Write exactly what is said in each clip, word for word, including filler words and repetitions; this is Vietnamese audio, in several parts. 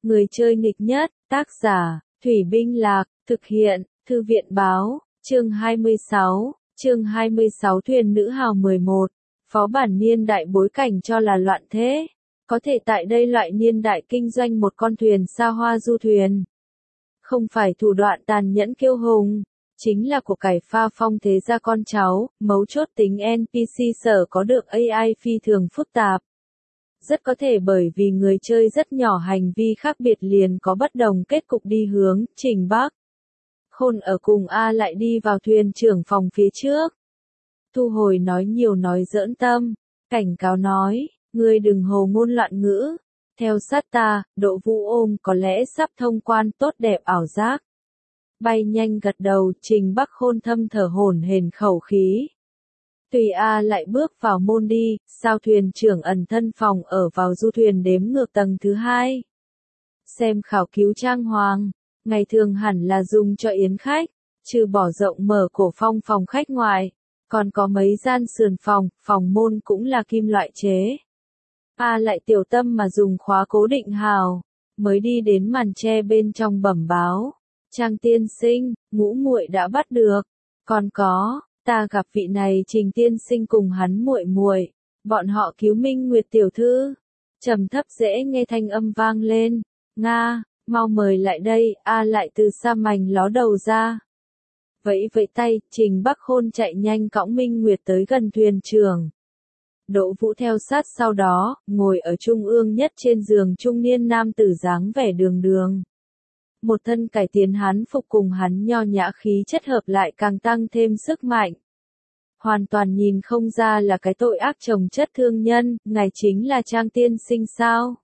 Người chơi nghịch nhất, tác giả, Thủy Binh Lạc, thực hiện, Thư viện báo, chương hai mươi sáu, chương hai mươi sáu Thuyền Nữ Hào mười một, phó bản niên đại bối cảnh cho là loạn thế. Có thể tại đây loại niên đại kinh doanh một con thuyền xa hoa du thuyền. Không phải thủ đoạn tàn nhẫn kiêu hùng, chính là của cải pha phong thế gia con cháu, mấu chốt tính en pê xê sở có được a i phi thường phức tạp. Rất có thể bởi vì người chơi rất nhỏ hành vi khác biệt liền có bất đồng kết cục đi hướng, Trình Bắc. Khôn ở cùng A lại đi vào thuyền trưởng phòng phía trước. Thu hồi nói nhiều nói giỡn tâm, cảnh cáo nói, ngươi đừng hồ ngôn loạn ngữ. Theo sát ta, Đỗ Vũ ôm có lẽ sắp thông quan tốt đẹp ảo giác. Bay nhanh gật đầu, Trình Bắc Khôn thâm thở hổn hển khẩu khí. Tùy A lại bước vào môn đi, sao thuyền trưởng ẩn thân phòng ở vào du thuyền đếm ngược tầng thứ hai. Xem khảo cứu trang hoàng, ngày thường hẳn là dùng cho yến khách, trừ bỏ rộng mở cổ phong phòng khách ngoài, còn có mấy gian sườn phòng, phòng môn cũng là kim loại chế. A lại tiểu tâm mà dùng khóa cố định hào, mới đi đến màn tre bên trong bẩm báo. Trang tiên sinh, ngũ muội đã bắt được, còn có, ta gặp vị này Trình tiên sinh cùng hắn muội muội, bọn họ cứu Minh Nguyệt tiểu thư. Trầm thấp dễ nghe thanh âm vang lên, Nga, mau mời lại đây, A lại từ xa mành ló đầu ra. Vẫy vẫy tay, Trình Bắc Khôn chạy nhanh cõng Minh Nguyệt tới gần thuyền trưởng. Đỗ Vũ theo sát sau đó, ngồi ở trung ương nhất trên giường trung niên nam tử dáng vẻ đường đường. Một thân cải tiến hán phục cùng hắn nho nhã khí chất hợp lại càng tăng thêm sức mạnh. Hoàn toàn nhìn không ra là cái tội ác chồng chất thương nhân, ngài chính là Trang tiên sinh sao?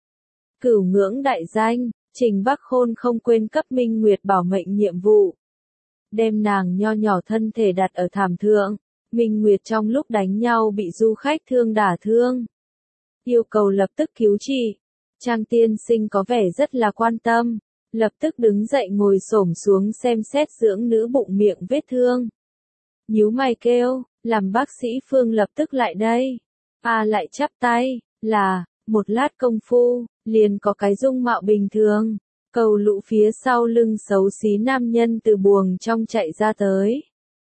Cửu ngưỡng đại danh, Trình Bắc Khôn không quên cấp Minh Nguyệt bảo mệnh nhiệm vụ. Đem nàng nho nhỏ thân thể đặt ở thảm thượng, Minh Nguyệt trong lúc đánh nhau bị du khách thương đả thương. Yêu cầu lập tức cứu trị. Trang tiên sinh có vẻ rất là quan tâm, lập tức đứng dậy ngồi xổm xuống xem xét dưỡng nữ bụng miệng vết thương. Nhíu mày kêu, làm bác sĩ Phương lập tức lại đây. A lại chắp tay, là, một lát công phu, liền có cái dung mạo bình thường. Cầu lũ phía sau lưng xấu xí nam nhân từ buồng trong chạy ra tới.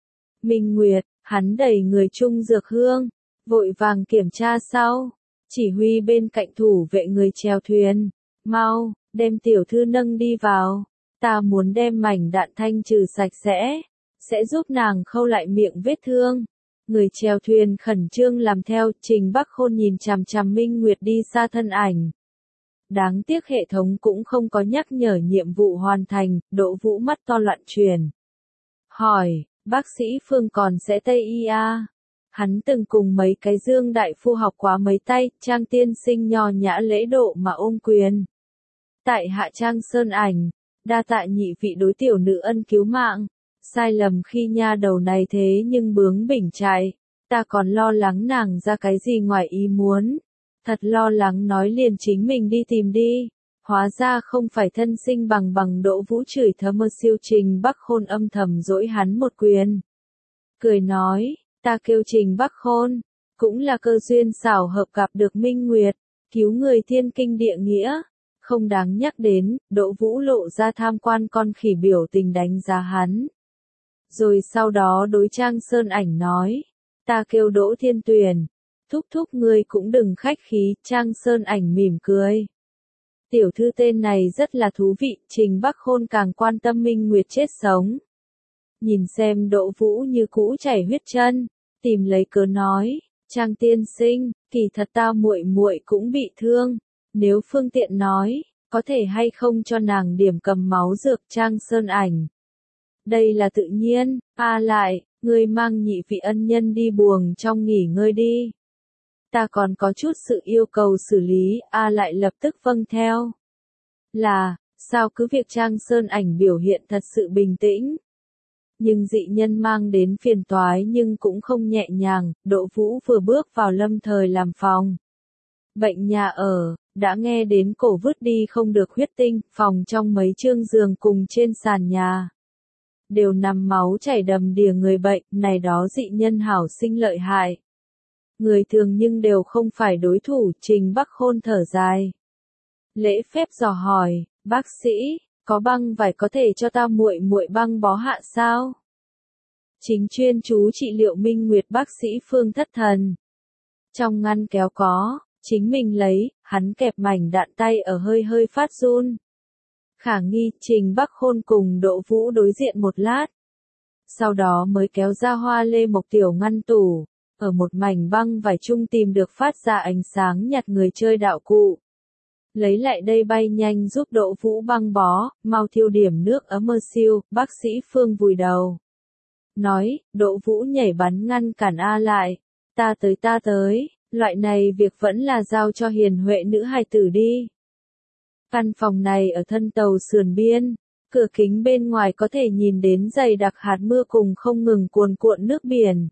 Minh Nguyệt, hắn đẩy người trung dược hương, vội vàng kiểm tra sau, chỉ huy bên cạnh thủ vệ người chèo thuyền, mau, đem tiểu thư nâng đi vào, ta muốn đem mảnh đạn thanh trừ sạch sẽ, sẽ giúp nàng khâu lại miệng vết thương. Người chèo thuyền khẩn trương làm theo, Trình Bắc Khôn nhìn chằm chằm Minh Nguyệt đi xa thân ảnh. Đáng tiếc hệ thống cũng không có nhắc nhở nhiệm vụ hoàn thành, Đỗ Vũ mắt to loạn truyền. Hỏi, bác sĩ Phương còn sẽ Tây Y A? Hắn từng cùng mấy cái Dương đại phu học quá mấy tay, Trang tiên sinh nho nhã lễ độ mà ôm quyền. Tại hạ Trang Sơn Ảnh, đa tạ nhị vị đối tiểu nữ ân cứu mạng. Sai lầm khi nha đầu này thế nhưng bướng bỉnh chạy, ta còn lo lắng nàng ra cái gì ngoài ý muốn. Thật lo lắng nói liền chính mình đi tìm đi. Hóa ra không phải thân sinh bằng bằng. Đỗ Vũ chửi thầm mơ siêu Trình Bắc Khôn âm thầm dỗi hắn một quyền. Cười nói, ta kêu Trình Bắc Khôn, cũng là cơ duyên xảo hợp gặp được Minh Nguyệt, cứu người thiên kinh địa nghĩa. Không đáng nhắc đến, Đỗ Vũ lộ ra tham quan con khỉ biểu tình đánh giá hắn. Rồi sau đó đối Trang Sơn Ảnh nói, ta kêu Đỗ Thiên Tuyền, thúc thúc ngươi cũng đừng khách khí. Trang Sơn Ảnh mỉm cười. Tiểu thư tên này rất là thú vị, Trình Bắc Khôn càng quan tâm Minh Nguyệt chết sống. Nhìn xem Đỗ Vũ như cũ chảy huyết chân, tìm lấy cớ nói, Trang tiên sinh, kỳ thật ta muội muội cũng bị thương, nếu phương tiện nói, có thể hay không cho nàng điểm cầm máu dược. Trang Sơn Ảnh. Đây là tự nhiên, A lại, ngươi mang nhị vị ân nhân đi buồng trong nghỉ ngơi đi. Ta còn có chút sự yêu cầu xử lý, A lại lập tức vâng theo. Là, sao cứ việc Trang Sơn Ảnh biểu hiện thật sự bình tĩnh. Nhưng dị nhân mang đến phiền toái nhưng cũng không nhẹ nhàng. Đỗ Vũ vừa bước vào lâm thời làm phòng. Bệnh nhà ở, đã nghe đến cổ vứt đi không được huyết tinh, phòng trong mấy chương giường cùng trên sàn nhà. Đều nằm máu chảy đầm đìa người bệnh, này đó dị nhân hảo sinh lợi hại. Người thường nhưng đều không phải đối thủ. Trình Bắc Khôn thở dài. lễ phép dò hỏi, bác sĩ, có băng vải có thể cho ta muội muội băng bó hạ sao? Chính chuyên chú trị liệu Minh Nguyệt bác sĩ Phương thất thần. Trong ngăn kéo có, chính mình lấy, hắn kẹp mảnh đạn tay ở hơi hơi phát run. Khả nghi, Trình Bắc Khôn cùng Đỗ Vũ đối diện một lát. Sau đó mới kéo ra hoa lê mộc tiểu ngăn tủ, ở một mảnh băng vải chung tìm được phát ra ánh sáng nhạt người chơi đạo cụ. Lấy lại đây bay nhanh giúp Đỗ Vũ băng bó, mau thiêu điểm nước ấm mơ siêu, bác sĩ Phương vùi đầu. Nói, Đỗ Vũ nhảy bắn ngăn cản A lại. Ta tới ta tới, loại này việc vẫn là giao cho hiền huệ nữ hài tử đi. Căn phòng này ở thân tàu sườn biên, cửa kính bên ngoài có thể nhìn đến dày đặc hạt mưa cùng không ngừng cuồn cuộn nước biển.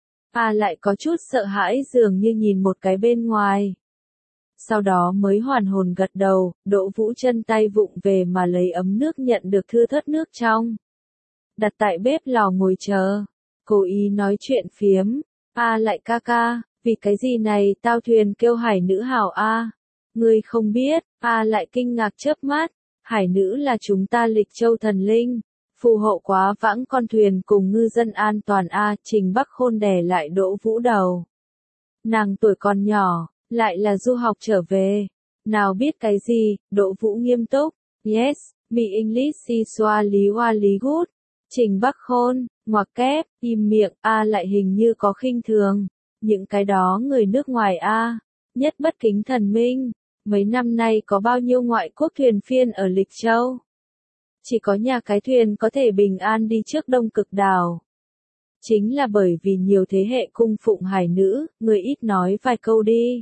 A lại có chút sợ hãi dường như nhìn một cái bên ngoài. Sau đó mới hoàn hồn gật đầu, Đỗ Vũ chân tay vụng về mà lấy ấm nước nhận được thưa thớt nước trong. Đặt tại bếp lò ngồi chờ, cố ý nói chuyện phiếm, A lại ca ca, vì cái gì này tao thuyền kêu hải nữ hảo A. Ngươi không biết, A lại kinh ngạc chớp mắt, hải nữ là chúng ta lịch châu thần linh, phù hộ quá vãng con thuyền cùng ngư dân an toàn A. Trình Bắc Khôn đè lại Đỗ Vũ đầu. Nàng tuổi còn nhỏ, lại là du học trở về, nào biết cái gì, Đỗ Vũ nghiêm túc, yes, me English si xoa lý hoa lý good. Trình Bắc Khôn, ngoặc kép, im miệng, A lại hình như có khinh thường, những cái đó người nước ngoài A, nhất bất kính thần minh, mấy năm nay có bao nhiêu ngoại quốc thuyền phiên ở Lịch Châu. Chỉ có nhà cái thuyền có thể bình an đi trước Đông Cực đảo. Chính là bởi vì nhiều thế hệ cung phụng hải nữ, người ít nói vài câu đi.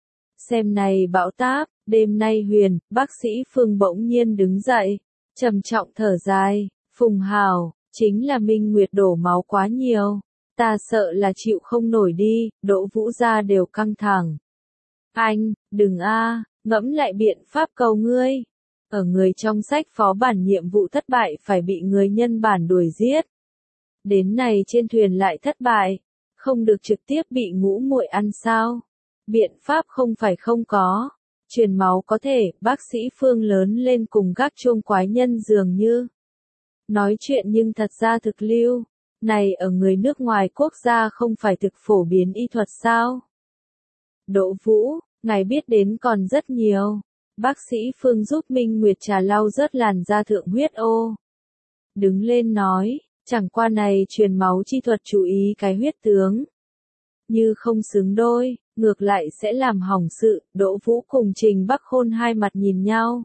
Xem này bão táp, đêm nay huyền, bác sĩ Phương bỗng nhiên đứng dậy, trầm trọng thở dài, Phùng Hào, chính là Minh Nguyệt đổ máu quá nhiều, ta sợ là chịu không nổi đi, Đỗ Vũ ra đều căng thẳng. Anh, đừng a, ngẫm lại biện pháp cầu ngươi. Ở người trong sách phó bản nhiệm vụ thất bại phải bị người nhân bản đuổi giết. Đến này trên thuyền lại thất bại, không được trực tiếp bị ngũ muội ăn sao? Biện pháp không phải không có. Truyền máu có thể, bác sĩ Phương lớn lên cùng gác chuông quái nhân dường như. Nói chuyện nhưng thật ra thực lưu. Này ở người nước ngoài quốc gia không phải thực phổ biến y thuật sao? Đỗ Vũ, ngài biết đến còn rất nhiều. Bác sĩ Phương giúp Minh Nguyệt trà lau rớt làn da thượng huyết ô. Đứng lên nói, chẳng qua này truyền máu chi thuật chú ý cái huyết tướng. Như không xứng đôi, ngược lại sẽ làm hỏng sự, Đỗ Vũ cùng Trình Bắc Khôn hai mặt nhìn nhau.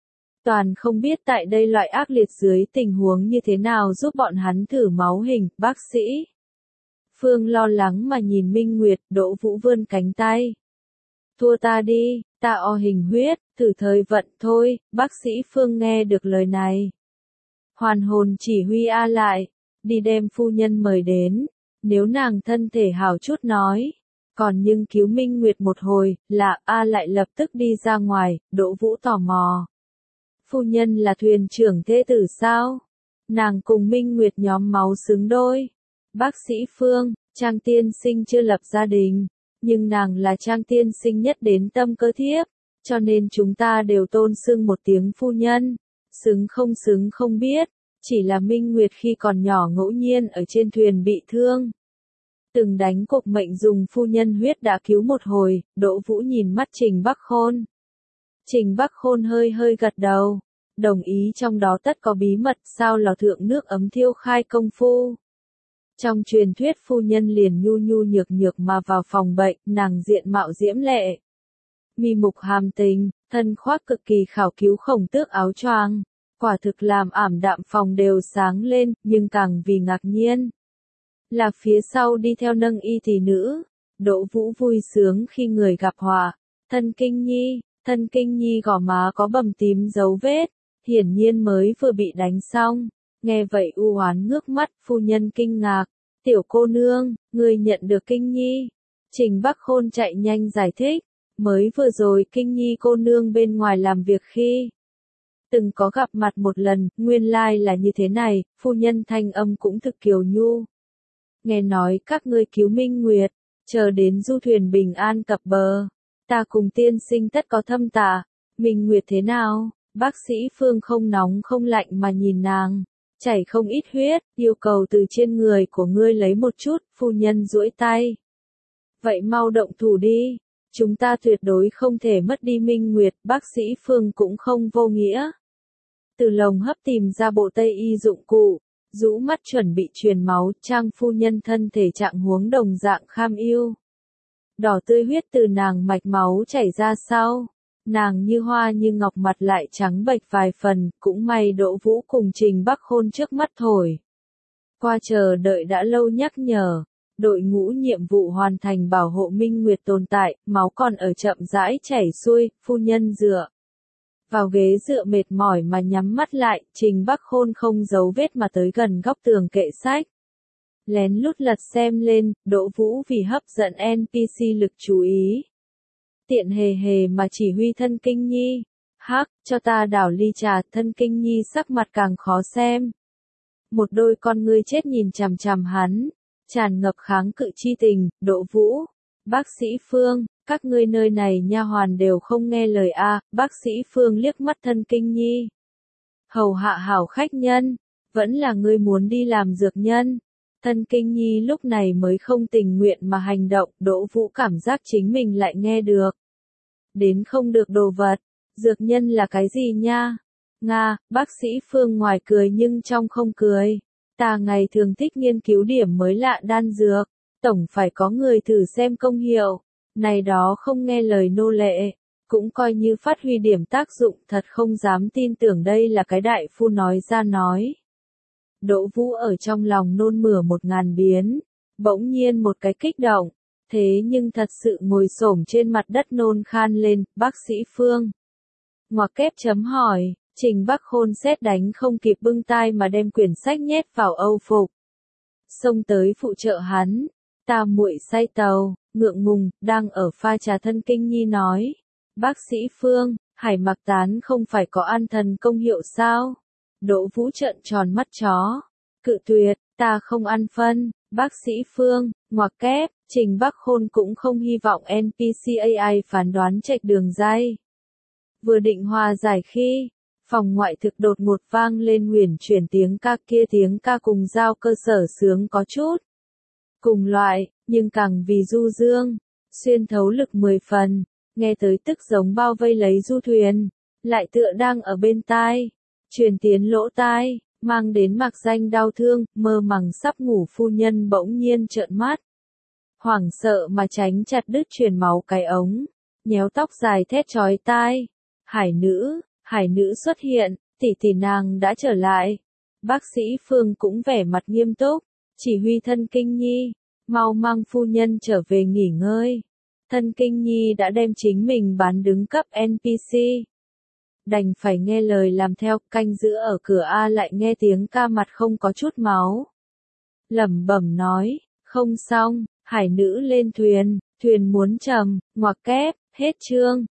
Toàn không biết tại đây loại ác liệt dưới tình huống như thế nào giúp bọn hắn thử máu hình, bác sĩ. Phương lo lắng mà nhìn Minh Nguyệt, Đỗ Vũ vươn cánh tay. Thua ta đi, ta o hình huyết, thử thời vận thôi, bác sĩ Phương nghe được lời này. Hoàn hồn chỉ huy A lại, đi đem phu nhân mời đến, nếu nàng thân thể hảo chút nói. Còn nhưng cứu Minh Nguyệt một hồi, là A lại lập tức đi ra ngoài, Đỗ Vũ tò mò. Phu nhân là thuyền trưởng thế tử sao? Nàng cùng Minh Nguyệt nhóm máu xứng đôi. Bác sĩ Phương, Trang tiên sinh chưa lập gia đình, nhưng nàng là Trang tiên sinh nhất đến tâm cơ thiếp, cho nên chúng ta đều tôn xưng một tiếng phu nhân. Xứng không xứng không biết, chỉ là Minh Nguyệt khi còn nhỏ ngẫu nhiên ở trên thuyền bị thương. Từng đánh cuộc mệnh dùng phu nhân huyết đã cứu một hồi, Đỗ Vũ nhìn mắt Trình Bắc Khôn. Trình Bắc Khôn hơi hơi gật đầu, đồng ý trong đó tất có bí mật sao lò thượng nước ấm thiêu khai công phu. Trong truyền thuyết phu nhân liền nhu nhu nhược nhược mà vào phòng bệnh, nàng diện mạo diễm lệ. Mi mục hàm tình, thân khoác cực kỳ khảo cứu khổng tước áo choàng, quả thực làm ảm đạm phòng đều sáng lên, nhưng càng vì ngạc nhiên. Là phía sau đi theo nâng y tỷ nữ, Đỗ Vũ vui sướng khi người gặp họa, thân kinh nhi, thân kinh nhi gò má có bầm tím dấu vết, hiển nhiên mới vừa bị đánh xong, nghe vậy u oán ngước mắt, phu nhân kinh ngạc, tiểu cô nương, người nhận được kinh nhi. Trình Bắc Khôn chạy nhanh giải thích, mới vừa rồi kinh nhi cô nương bên ngoài làm việc khi. Từng có gặp mặt một lần, nguyên lai là như thế này, phu nhân thanh âm cũng thực kiều nhu. Nghe nói các ngươi cứu Minh Nguyệt, chờ đến du thuyền bình an cập bờ, ta cùng tiên sinh tất có thâm tạ, Minh Nguyệt thế nào? Bác sĩ Phương không nóng không lạnh mà nhìn nàng. Chảy không ít huyết, yêu cầu từ trên người của ngươi lấy một chút, phu nhân duỗi tay. Vậy mau động thủ đi. Chúng ta tuyệt đối không thể mất đi Minh Nguyệt, bác sĩ Phương cũng không vô nghĩa. Từ lồng hấp tìm ra bộ tây y dụng cụ, rũ mắt chuẩn bị truyền máu, Trang phu nhân thân thể trạng huống đồng dạng kham ưu. Đỏ tươi huyết từ nàng mạch máu chảy ra sau. Nàng như hoa như ngọc mặt lại trắng bệch vài phần, cũng may Đỗ Vũ cùng Trình Bắc Khôn trước mắt thổi. Qua chờ đợi đã lâu nhắc nhở, đội ngũ nhiệm vụ hoàn thành bảo hộ Minh Nguyệt tồn tại, máu còn ở chậm rãi chảy xuôi, phu nhân dựa. Vào ghế dựa mệt mỏi mà nhắm mắt lại, Trình Bắc Khôn không giấu vết mà tới gần góc tường kệ sách. Lén lút lật xem lên, Đỗ Vũ vì hấp dẫn en pê xê lực chú ý. Tiện hề hề mà chỉ huy Thân Kinh Nhi. Hắc, cho ta đảo ly trà, Thân Kinh Nhi sắc mặt càng khó xem. Một đôi con ngươi chết nhìn chằm chằm hắn, tràn ngập kháng cự chi tình, Đỗ Vũ. Bác sĩ Phương, các ngươi nơi này nha hoàn đều không nghe lời a. Bác sĩ Phương liếc mắt Thân Kinh Nhi. Hầu hạ hảo khách nhân, vẫn là ngươi muốn đi làm dược nhân. Thân Kinh Nhi lúc này mới không tình nguyện mà hành động, Đỗ Vũ cảm giác chính mình lại nghe được. Đến không được đồ vật, dược nhân là cái gì nha? Nga, bác sĩ Phương ngoài cười nhưng trong không cười. Ta ngày thường thích nghiên cứu điểm mới lạ đan dược, tổng phải có người thử xem công hiệu. Này đó không nghe lời nô lệ, cũng coi như phát huy điểm tác dụng, thật không dám tin tưởng đây là cái đại phu nói ra nói. Đỗ Vũ ở trong lòng nôn mửa một ngàn biến, bỗng nhiên một cái kích động, thế nhưng thật sự ngồi xổm trên mặt đất nôn khan lên, bác sĩ Phương. Ngoặc kép chấm hỏi, Trình Bắc Khôn sét đánh không kịp bưng tai mà đem quyển sách nhét vào âu phục. Xông tới phụ trợ hắn, ta muội say tàu, ngượng ngùng, đang ở pha trà. Thân Kinh Nhi nói, bác sĩ Phương, hải mặc tán không phải có an thần công hiệu sao? Đỗ Vũ trợn tròn mắt chó, cự tuyệt, ta không ăn phân, bác sĩ Phương, ngoặc kép, Trình Bắc Khôn cũng không hy vọng en pê xê a i phán đoán chệch đường dây. Vừa định hòa giải khi, phòng ngoại thực đột ngột vang lên huyền chuyển tiếng ca, kia tiếng ca cùng giao cơ sở sướng có chút cùng loại, nhưng càng vì du dương, xuyên thấu lực mười phần, nghe tới tức giống bao vây lấy du thuyền, lại tựa đang ở bên tai, truyền tiến lỗ tai, mang đến mạc danh đau thương, mơ màng sắp ngủ phu nhân bỗng nhiên trợn mắt. Hoảng sợ mà tránh chặt đứt truyền máu cái ống, nhéo tóc dài thét chói tai. Hải nữ, hải nữ xuất hiện, tỷ tỷ nàng đã trở lại. Bác sĩ Phương cũng vẻ mặt nghiêm túc, chỉ huy Thân Kinh Nhi, mau mang phu nhân trở về nghỉ ngơi. Thân Kinh Nhi đã đem chính mình bán đứng cấp en pê xê. Đành phải nghe lời làm theo, canh giữ ở cửa A lại nghe tiếng ca mặt không có chút máu. Lẩm bẩm nói, không xong, hải nữ lên thuyền, thuyền muốn trầm, ngoặc kép, hết chương.